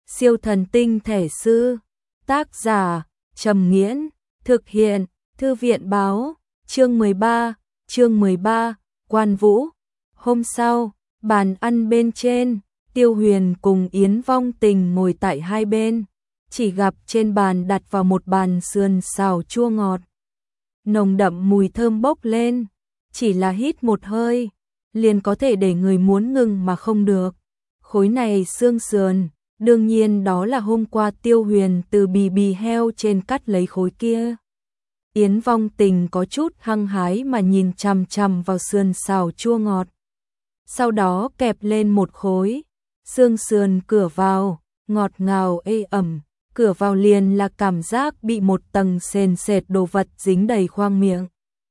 Siêu thần tinh thể sư. Tác giả Trầm Nghiễn. Thực hiện Thư viện báo. Chương 13. Quan Vũ. Hôm sau, bàn ăn bên trên, Tiêu Huyền cùng Yến Vong Tình ngồi tại hai bên, chỉ gặp trên bàn đặt vào một bàn sườn xào chua ngọt. Nồng đậm mùi thơm bốc lên, chỉ là hít một hơi, liền có thể để người muốn ngừng mà không được. Khối này xương sườn, đương nhiên đó là hôm qua Tiêu Huyền từ bì heo trên cắt lấy khối kia. Yến Vong Tình có chút hăng hái mà nhìn chằm chằm vào sườn xào chua ngọt. Sau đó kẹp lên một khối, xương sườn cửa vào, ngọt ngào ê ẩm, cửa vào liền là cảm giác bị một tầng sền sệt đồ vật dính đầy khoang miệng.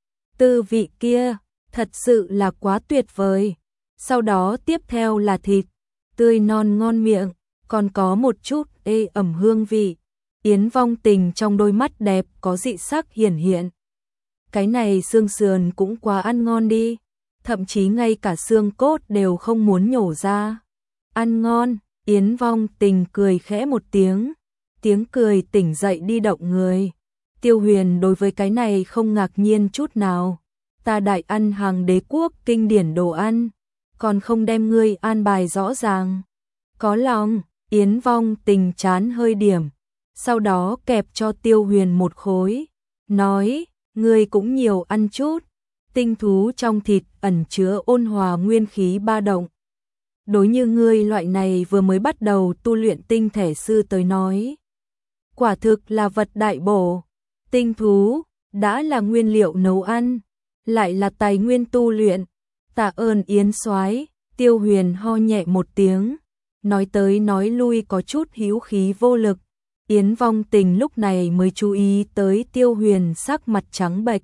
Tư vị kia, thật sự là quá tuyệt vời. Sau đó tiếp theo là thịt, tươi non ngon miệng, còn có một chút ê ẩm hương vị. Yến Vong Tình trong đôi mắt đẹp có dị sắc hiển hiện. Cái này xương sườn cũng quá ăn ngon đi, thậm chí ngay cả xương cốt đều không muốn nhổ ra. Ăn ngon, Yến Vong Tình cười khẽ một tiếng, tiếng cười tỉnh dậy đi động người. Tiêu Huyền đối với cái này không ngạc nhiên chút nào. Ta đại ăn hàng đế quốc kinh điển đồ ăn, còn không đem ngươi an bài rõ ràng. Có lòng, Yến Vong Tình chán hơi điểm, sau đó kẹp cho Tiêu Huyền một khối, nói, ngươi cũng nhiều ăn chút, tinh thú trong thịt ẩn chứa ôn hòa nguyên khí ba động. Đối như ngươi loại này vừa mới bắt đầu tu luyện tinh thể sư tới nói, quả thực là vật đại bổ. Tinh thú đã là nguyên liệu nấu ăn, lại là tài nguyên tu luyện. Tạ ơn Yến soái. Tiêu Huyền ho nhẹ một tiếng, nói tới nói lui có chút hữu khí vô lực. Yến Vong Tình lúc này mới chú ý tới Tiêu Huyền sắc mặt trắng bệch,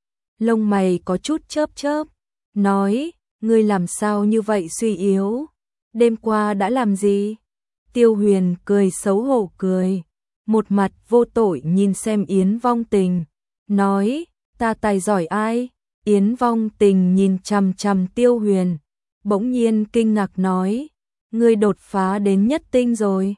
lông mày có chút chớp chớp, nói, ngươi làm sao như vậy suy yếu, đêm qua đã làm gì? Tiêu Huyền cười xấu hổ cười, một mặt vô tội nhìn xem Yến Vong Tình, nói, ta tài giỏi ai? Yến Vong Tình nhìn chằm chằm Tiêu Huyền, bỗng nhiên kinh ngạc nói, ngươi đột phá đến nhất tinh rồi.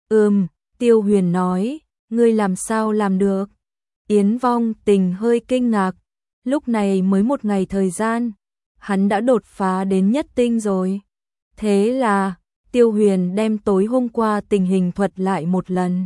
Tiêu Huyền nói, ngươi làm sao làm được? Yến Vong Tình hơi kinh ngạc, lúc này mới một ngày thời gian, hắn đã đột phá đến nhất tinh rồi. Thế là, Tiêu Huyền đem tối hôm qua tình hình thuật lại một lần.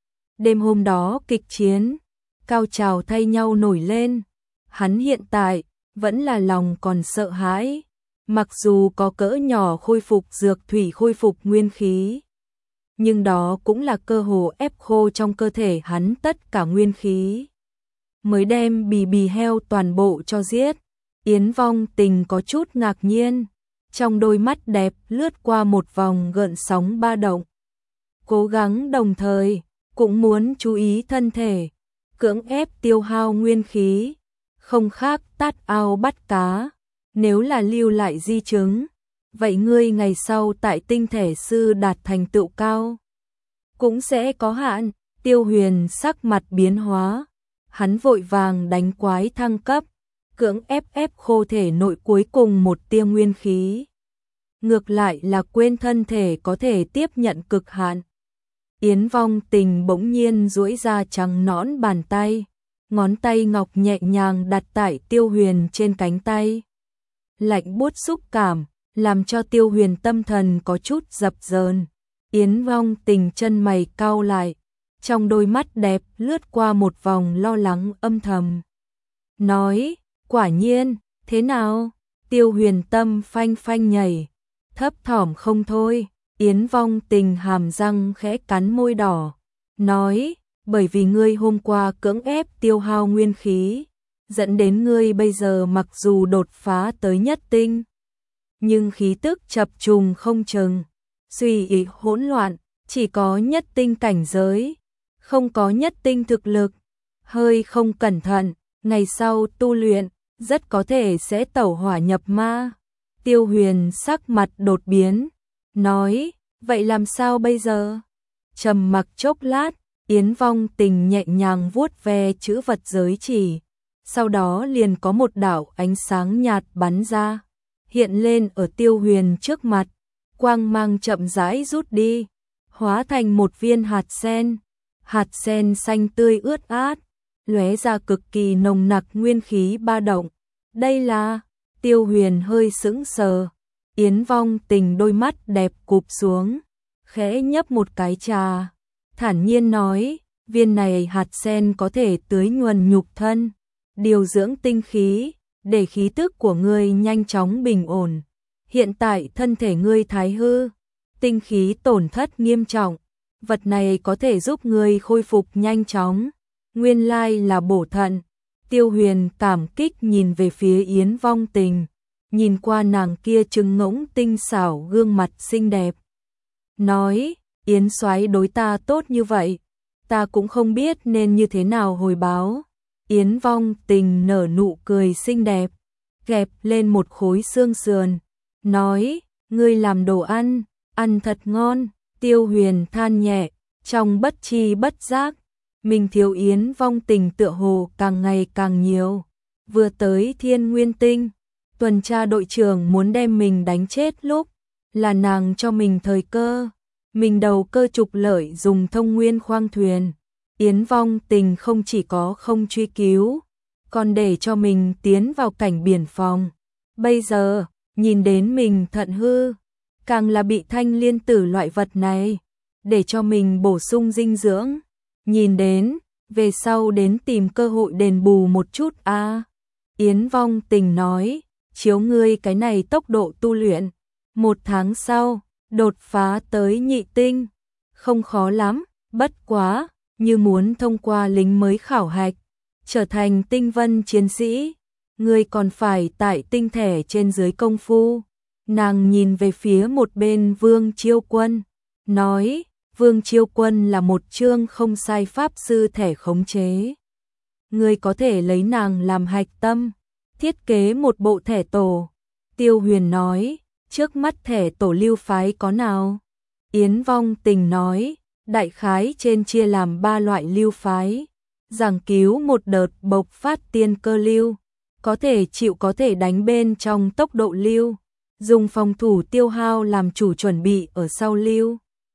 Đêm hôm đó kịch chiến, cao trào thay nhau nổi lên, hắn hiện tại vẫn là lòng còn sợ hãi, mặc dù có cỡ nhỏ khôi phục dược thủy khôi phục nguyên khí, nhưng đó cũng là cơ hồ ép khô trong cơ thể hắn tất cả nguyên khí. Mới đem bì heo toàn bộ cho giết. Yến Vong Tình có chút ngạc nhiên, trong đôi mắt đẹp lướt qua một vòng gợn sóng ba động. Cố gắng đồng thời, cũng muốn chú ý thân thể, cưỡng ép tiêu hao nguyên khí, không khác tát ao bắt cá. Nếu là lưu lại di chứng, vậy ngươi ngày sau tại tinh thể sư đạt thành tựu cao cũng sẽ có hạn. Tiêu Huyền sắc mặt biến hóa, hắn vội vàng đánh quái thăng cấp, cưỡng ép khô thể nội cuối cùng một tia nguyên khí. Ngược lại là quên thân thể có thể tiếp nhận cực hạn. Yến Vong Tình bỗng nhiên duỗi ra trắng nõn bàn tay, ngón tay ngọc nhẹ nhàng đặt tại Tiêu Huyền trên cánh tay. Lạnh buốt xúc cảm, làm cho Tiêu Huyền tâm thần có chút dập dờn. Yến Vong Tình chân mày cau lại, trong đôi mắt đẹp lướt qua một vòng lo lắng âm thầm. Nói, quả nhiên, thế nào? Tiêu Huyền tâm phanh phanh nhảy, thấp thỏm không thôi. Yến Vong Tình hàm răng khẽ cắn môi đỏ, nói, bởi vì ngươi hôm qua cưỡng ép tiêu hao nguyên khí, dẫn đến ngươi bây giờ mặc dù đột phá tới nhất tinh, nhưng khí tức chập trùng không chừng, suy ý hỗn loạn, chỉ có nhất tinh cảnh giới, không có nhất tinh thực lực, hơi không cẩn thận, ngày sau tu luyện, rất có thể sẽ tẩu hỏa nhập ma. Tiêu Huyền sắc mặt đột biến, nói, vậy làm sao bây giờ? Trầm mặc chốc lát, Yến Vong Tình nhẹ nhàng vuốt ve chữ vật giới chỉ, sau đó liền có một đạo ánh sáng nhạt bắn ra, hiện lên ở Tiêu Huyền trước mặt, quang mang chậm rãi rút đi. hóa thành một viên hạt sen xanh tươi ướt át, lóe ra cực kỳ nồng nặc nguyên khí ba động. Đây là, Tiêu Huyền hơi sững sờ, Yến Vong Tình đôi mắt đẹp cụp xuống, khẽ nhấp một cái trà, thản nhiên nói, viên này hạt sen có thể tưới nhuần nhục thân, điều dưỡng tinh khí, để khí tức của ngươi nhanh chóng bình ổn. Hiện tại thân thể ngươi thái hư, tinh khí tổn thất nghiêm trọng, vật này có thể giúp ngươi khôi phục nhanh chóng. Nguyên lai là bổ thận. Tiêu Huyền cảm kích nhìn về phía Yến Vong Tình, nhìn qua nàng kia trừng ngỗng tinh xảo gương mặt xinh đẹp. Nói, Yến soái đối ta tốt như vậy, ta cũng không biết nên như thế nào hồi báo. Yến Vong Tình nở nụ cười xinh đẹp, gẹp lên một khối xương sườn, nói, ngươi làm đồ ăn thật ngon. Tiêu Huyền than nhẹ, trong bất tri bất giác, mình thiếu Yến Vong Tình tựa hồ càng ngày càng nhiều. Vừa tới Thiên Nguyên Tinh, tuần tra đội trưởng muốn đem mình đánh chết lúc, là nàng cho mình thời cơ, mình đầu cơ trục lợi dùng thông nguyên khoang thuyền. Yến Vong Tình không chỉ có không truy cứu, còn để cho mình tiến vào cảnh biển phòng. Bây giờ, nhìn đến mình thận hư, càng là bị thanh liên tử loại vật này, để cho mình bổ sung dinh dưỡng. Nhìn đến, về sau đến tìm cơ hội đền bù một chút a. Yến Vong Tình nói, chiếu ngươi cái này tốc độ tu luyện, 1 tháng sau, đột phá tới nhị tinh, không khó lắm, bất quá, như muốn thông qua lính mới khảo hạch, trở thành tinh vân chiến sĩ, ngươi còn phải tại tinh thể trên dưới công phu. Nàng nhìn về phía một bên Vương Chiêu Quân, nói, Vương Chiêu Quân là một chương không sai pháp sư thẻ khống chế. Ngươi có thể lấy nàng làm hạch tâm, thiết kế một bộ thẻ tổ. Tiêu Huyền nói, trước mắt thẻ tổ lưu phái có nào? Yến Vong Tình nói, đại khái trên chia làm 3 loại lưu phái. Giảng cứu một đợt bộc phát tiên cơ lưu, có thể chịu có thể đánh bên trong tốc độ lưu, dùng phòng thủ tiêu hao làm chủ chuẩn bị ở sau lưu.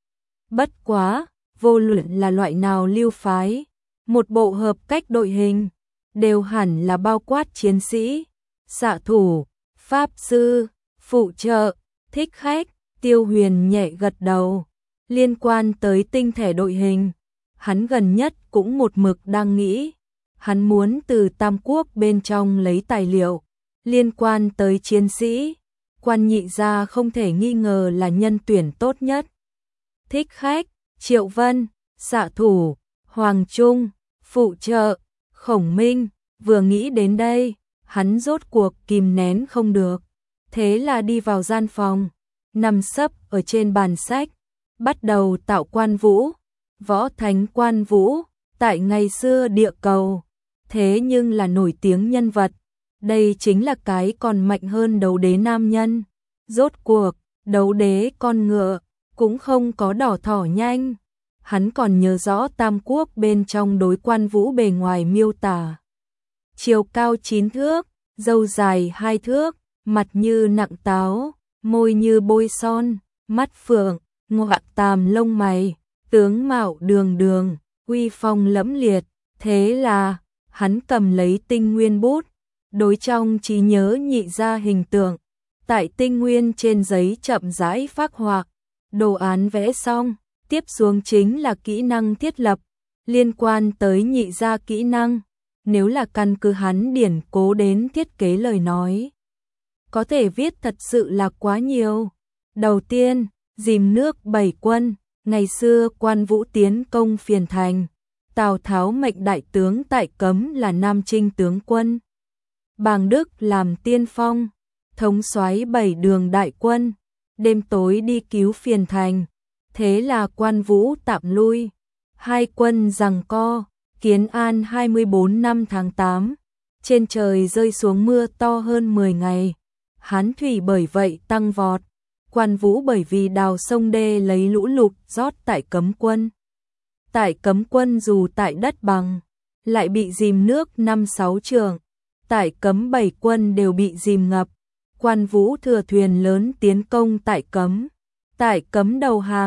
Bất quá, vô luận là loại nào lưu phái, một bộ hợp cách đội hình, đều hẳn là bao quát chiến sĩ, xạ thủ, pháp sư, phụ trợ, thích khách. Tiêu Huyền nhẹ gật đầu. Liên quan tới tinh thể đội hình, hắn gần nhất cũng một mực đang nghĩ, hắn muốn từ Tam Quốc bên trong lấy tài liệu. Liên quan tới chiến sĩ, Quan Nhị gia không thể nghi ngờ là nhân tuyển tốt nhất. Thích khách, Triệu Vân, xạ thủ, Hoàng Trung, phụ trợ, Khổng Minh. Vừa nghĩ đến đây, hắn rốt cuộc kìm nén không được, thế là đi vào gian phòng, nằm sấp ở trên bàn sách, bắt đầu tạo quan vũ. Võ Thánh Quan Vũ, tại ngày xưa địa cầu, thế nhưng là nổi tiếng nhân vật. Đây chính là cái còn mạnh hơn đấu đế nam nhân. Rốt cuộc, đấu đế con ngựa, cũng không có đỏ thỏ nhanh. Hắn còn nhớ rõ Tam Quốc bên trong đối Quan Vũ bề ngoài miêu tả. Chiều cao 9 thước, râu dài 2 thước, mặt như nặng táo, môi như bôi son, mắt phượng, ngoạc tàm lông mày, tướng mạo đường đường, uy phong lẫm liệt. Thế là, hắn cầm lấy tinh nguyên bút, đối trong trí nhớ Nhị gia hình tượng, tại tinh nguyên trên giấy chậm rãi phác họa. Đồ án vẽ xong, tiếp xuống chính là kỹ năng thiết lập. Liên quan tới Nhị gia kỹ năng, nếu là căn cứ hắn điển cố đến thiết kế lời nói, có thể viết thật sự là quá nhiều. Đầu tiên, dìm nước 7 quân. Ngày xưa Quan Vũ tiến công Phiền Thành, Tào Tháo mệnh đại tướng Tại Cấm là Nam Trinh tướng quân, Bàng Đức làm tiên phong, thống soái 7 đường đại quân, đêm tối đi cứu Phiền Thành. Thế là Quan Vũ tạm lui, 2 quân giằng co. Kiến An 24 năm tháng 8, trên trời rơi xuống mưa to hơn 10 ngày, Hán thủy bởi vậy tăng vọt. Quan Vũ bởi vì đào sông đê lấy lũ lụt rót Tại Cấm quân. Tại Cấm quân dù tại đất bằng, lại bị dìm nước 5-6 trượng. Tại Cấm 7 quân đều bị dìm ngập. Quan Vũ thừa thuyền lớn tiến công Tại Cấm. Tại Cấm đầu hàng,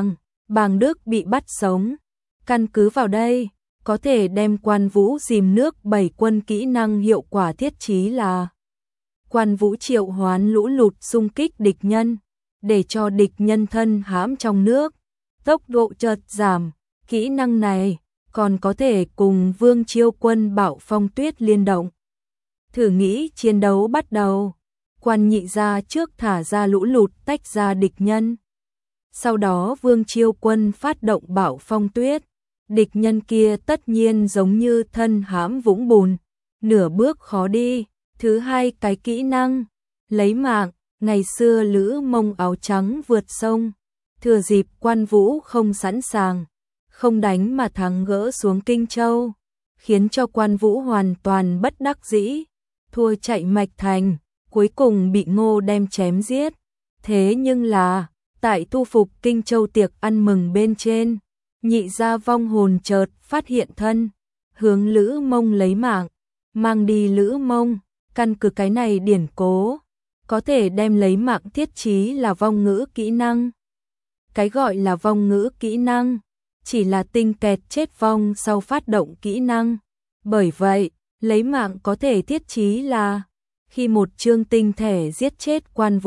Bàng Đức bị bắt sống. Căn cứ vào đây, có thể đem Quan Vũ dìm nước 7 quân kỹ năng hiệu quả thiết trí là: Quan Vũ triệu hoán lũ lụt xung kích địch nhân, để cho địch nhân thân hãm trong nước, tốc độ chợt giảm. Kỹ năng này còn có thể cùng Vương Chiêu Quân Bạo Phong Tuyết liên động. Thử nghĩ chiến đấu bắt đầu, Quan Nhị gia trước thả ra lũ lụt tách ra địch nhân. Sau đó Vương Chiêu Quân phát động Bạo Phong Tuyết, địch nhân kia tất nhiên giống như thân hãm vũng bùn, nửa bước khó đi. Thứ hai cái kỹ năng, lấy mạng, ngày xưa Lữ Mông áo trắng vượt sông, thừa dịp Quan Vũ không sẵn sàng, không đánh mà thắng gỡ xuống Kinh Châu, khiến cho Quan Vũ hoàn toàn bất đắc dĩ, thua chạy mạch thành, cuối cùng bị Ngô đem chém giết. Thế nhưng là, tại thu phục Kinh Châu tiệc ăn mừng bên trên, Nhị gia vong hồn chợt phát hiện thân, hướng Lữ Mông lấy mạng, mang đi Lữ Mông. Căn cứ cái này điển cố, có thể đem lấy mạng thiết trí là vong ngữ kỹ năng. Cái gọi là vong ngữ kỹ năng, chỉ là tinh kẹt chết vong sau phát động kỹ năng. Bởi vậy, lấy mạng có thể thiết trí là khi một chương tinh thể giết chết Quan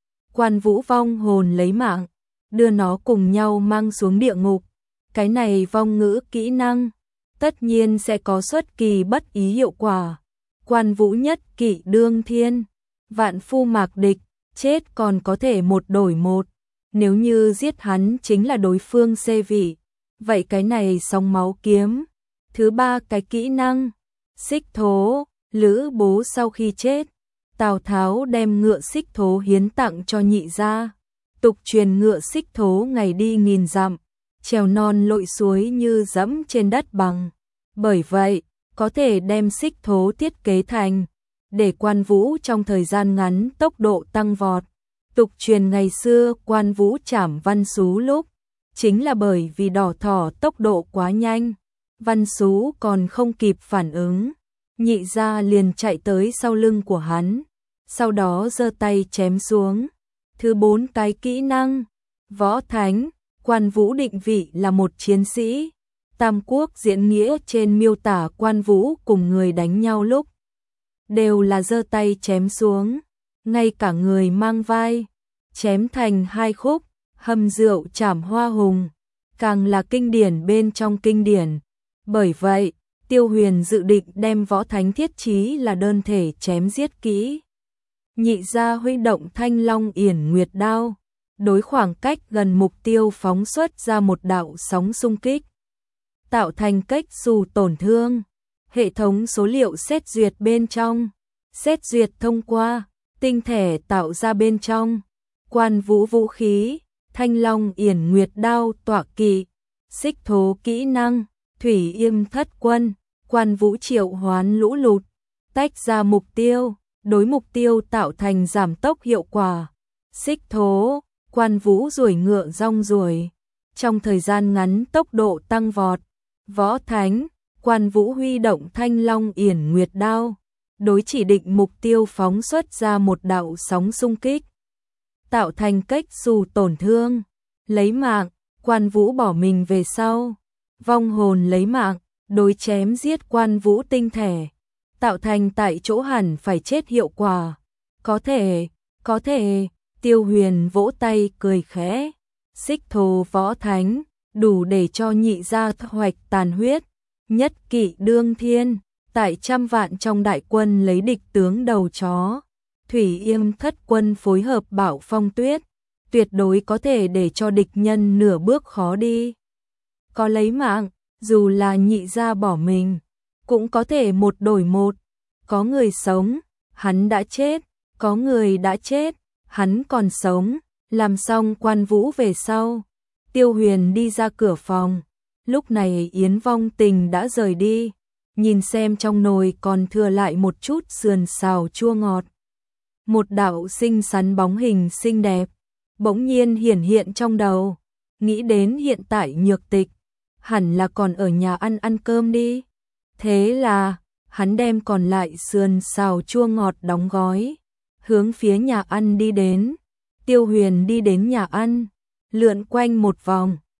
Vũ vong hồn lấy mạng, đưa nó cùng nhau mang xuống địa ngục. Cái này vong ngữ kỹ năng, tất nhiên sẽ có xuất kỳ bất ý hiệu quả. Quan Vũ nhất kỵ đương thiên, vạn phu mạc địch, chết còn có thể một đổi một. Nếu như giết hắn chính là đối phương xê vị, vậy cái này sóng máu kiếm. Thứ ba cái kỹ năng, xích thố. Lữ Bố sau khi chết, Tào Tháo đem ngựa xích thố hiến tặng cho Nhị gia. Tục truyền ngựa xích thố ngày đi nghìn dặm, trèo non lội suối như dẫm trên đất bằng. Bởi vậy, có thể đem xích thố thiết kế thành để Quan Vũ trong thời gian ngắn tốc độ tăng vọt. Tục truyền ngày xưa Quan Vũ trảm Văn Xú lúc, chính là bởi vì đỏ thỏ tốc độ quá nhanh, Văn Xú còn không kịp phản ứng, Nhị gia liền chạy tới sau lưng của hắn, sau đó giơ tay chém xuống. Thứ bốn cái kỹ năng, võ thánh. Quan Vũ định vị là một chiến sĩ. Tam Quốc diễn nghĩa trên miêu tả Quan Vũ cùng người đánh nhau lúc đều là giơ tay chém xuống, ngay cả người mang vai chém thành hai khúc, hầm rượu chảm hoa hùng, càng là kinh điển bên trong kinh điển. Bởi vậy, Tiêu Huyền dự định đem võ thánh thiết trí là đơn thể chém giết kỹ. Nhị gia huy động Thanh Long Yển Nguyệt đao, đối khoảng cách gần mục tiêu phóng xuất ra một đạo sóng xung kích, tạo thành cách xù tổn thương. Hệ thống số liệu xét duyệt bên trong, xét duyệt thông qua, tinh thể tạo ra bên trong. Quan Vũ vũ khí, Thanh Long Yển Nguyệt đao tọa kỵ, xích thố kỹ năng, Thủy Yêm Thất Quân. Quan Vũ triệu hoán lũ lụt, tách ra mục tiêu, đối mục tiêu tạo thành giảm tốc hiệu quả. Xích thố, Quan Vũ duỗi ngựa rong ruổi, trong thời gian ngắn tốc độ tăng vọt. Võ thánh, Quan Vũ huy động Thanh Long Yển Nguyệt đao, đối chỉ định mục tiêu phóng xuất ra một đạo sóng xung kích, tạo thành cách xù tổn thương. Lấy mạng, Quan Vũ bỏ mình về sau, vong hồn lấy mạng, đối chém giết Quan Vũ tinh thể, tạo thành tại chỗ hẳn phải chết hiệu quả. Có thể, Tiêu Huyền vỗ tay cười khẽ. Xích thố võ thánh, đủ để cho Nhị gia thu hoạch tàn huyết. Nhất kỵ đương thiên, tại trăm vạn trong đại quân lấy địch tướng đầu chó. Thủy Yêm Thất Quân phối hợp Bạo Phong Tuyết, tuyệt đối có thể để cho địch nhân nửa bước khó đi. Có lấy mạng, dù là Nhị gia bỏ mình, cũng có thể một đổi một. Có người sống, hắn đã chết, có người đã chết, hắn còn sống. Làm xong Quan Vũ về sau, Tiêu Huyền đi ra cửa phòng. Lúc này Yến Vong Tình đã rời đi, nhìn xem trong nồi còn thừa lại một chút sườn xào chua ngọt. Một đạo xinh xắn bóng hình xinh đẹp bỗng nhiên hiển hiện trong đầu, nghĩ đến hiện tại Nhược Tịch hẳn là còn ở nhà ăn cơm đi. Thế là hắn đem còn lại sườn xào chua ngọt đóng gói, hướng phía nhà ăn đi đến. Tiêu Huyền đi đến nhà ăn, lượn quanh một vòng,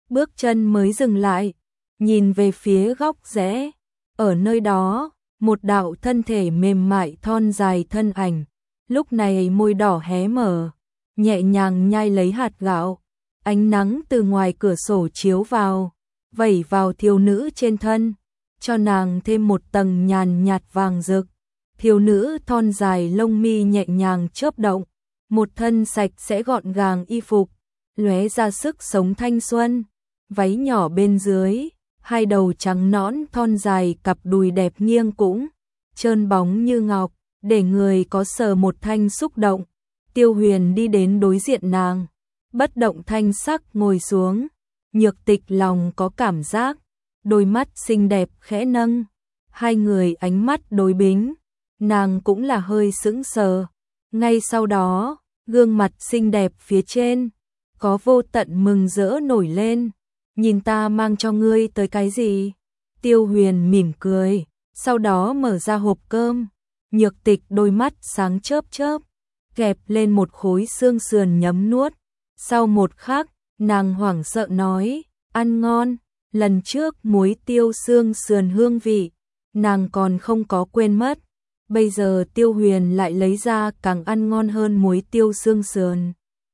bước chân mới dừng lại, nhìn về phía góc rẽ, ở nơi đó, một đạo thân thể mềm mại thon dài thân ảnh, lúc này môi đỏ hé mở, nhẹ nhàng nhai lấy hạt gạo, ánh nắng từ ngoài cửa sổ chiếu vào, vẩy vào thiếu nữ trên thân, cho nàng thêm một tầng nhàn nhạt vàng rực. Thiếu nữ thon dài lông mi nhẹ nhàng chớp động, một thân sạch sẽ gọn gàng y phục, lóe ra sức sống thanh xuân, váy nhỏ bên dưới, hai đầu trắng nõn thon dài cặp đùi đẹp nghiêng cũng trơn bóng như ngọc, để người có sờ một thanh xúc động. Tiêu Huyền đi đến đối diện nàng, bất động thanh sắc ngồi xuống, Nhược Tịch lòng có cảm giác, đôi mắt xinh đẹp khẽ nâng, hai người ánh mắt đối bính, nàng cũng là hơi sững sờ. Ngay sau đó, gương mặt xinh đẹp phía trên có vô tận mừng rỡ nổi lên. Nhìn ta mang cho ngươi tới cái gì? Tiêu Huyền mỉm cười, sau đó mở ra hộp cơm. Nhược Tịch đôi mắt sáng chớp chớp, kẹp lên một khối xương sườn nhấm nuốt. Sau một khắc, nàng hoảng sợ nói, ăn ngon. Lần trước muối tiêu xương sườn hương vị, nàng còn không có quên mất. Bây giờ Tiêu Huyền lại lấy ra càng ăn ngon hơn muối tiêu xương sườn.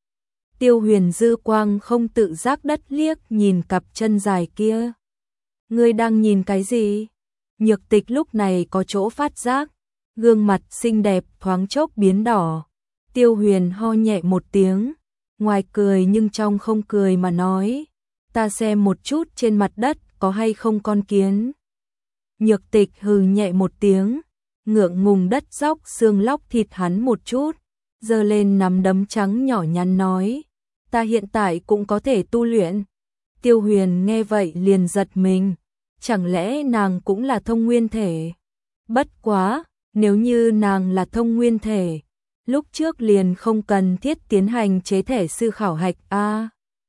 Tiêu Huyền dư quang không tự giác đất liếc nhìn cặp chân dài kia. Ngươi đang nhìn cái gì? Nhược Tịch lúc này có chỗ phát giác, gương mặt xinh đẹp thoáng chốc biến đỏ. Tiêu Huyền ho nhẹ một tiếng, ngoài cười nhưng trong không cười mà nói, ta xem một chút trên mặt đất có hay không con kiến. Nhược Tịch hừ nhẹ một tiếng, ngượng ngùng đất dóc xương lóc thịt hắn một chút, giơ lên nắm đấm trắng nhỏ nhắn nói, ta hiện tại cũng có thể tu luyện. Tiêu Huyền nghe vậy liền giật mình, chẳng lẽ nàng cũng là thông nguyên thể? Bất quá, nếu như nàng là thông nguyên thể, lúc trước liền không cần thiết tiến hành chế thể sư khảo hạch a.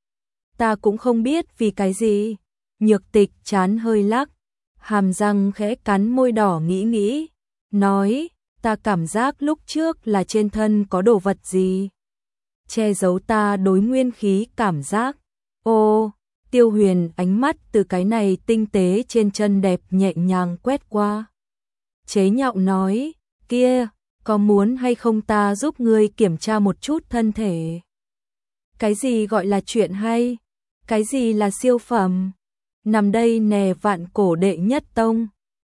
Ta cũng không biết vì cái gì. Nhược Tịch chán hơi lắc, hàm răng khẽ cắn môi đỏ nghĩ, nói, ta cảm giác lúc trước là trên thân có đồ vật gì che giấu ta đối nguyên khí cảm giác. Ô, Tiêu Huyền ánh mắt từ cái này tinh tế trên chân đẹp nhẹ nhàng quét qua. Chế nhạo nói, kia, có muốn hay không ta giúp ngươi kiểm tra một chút thân thể? Cái gì gọi là chuyện hay? Cái gì là siêu phẩm? Nằm đây nè vạn cổ đệ nhất tông,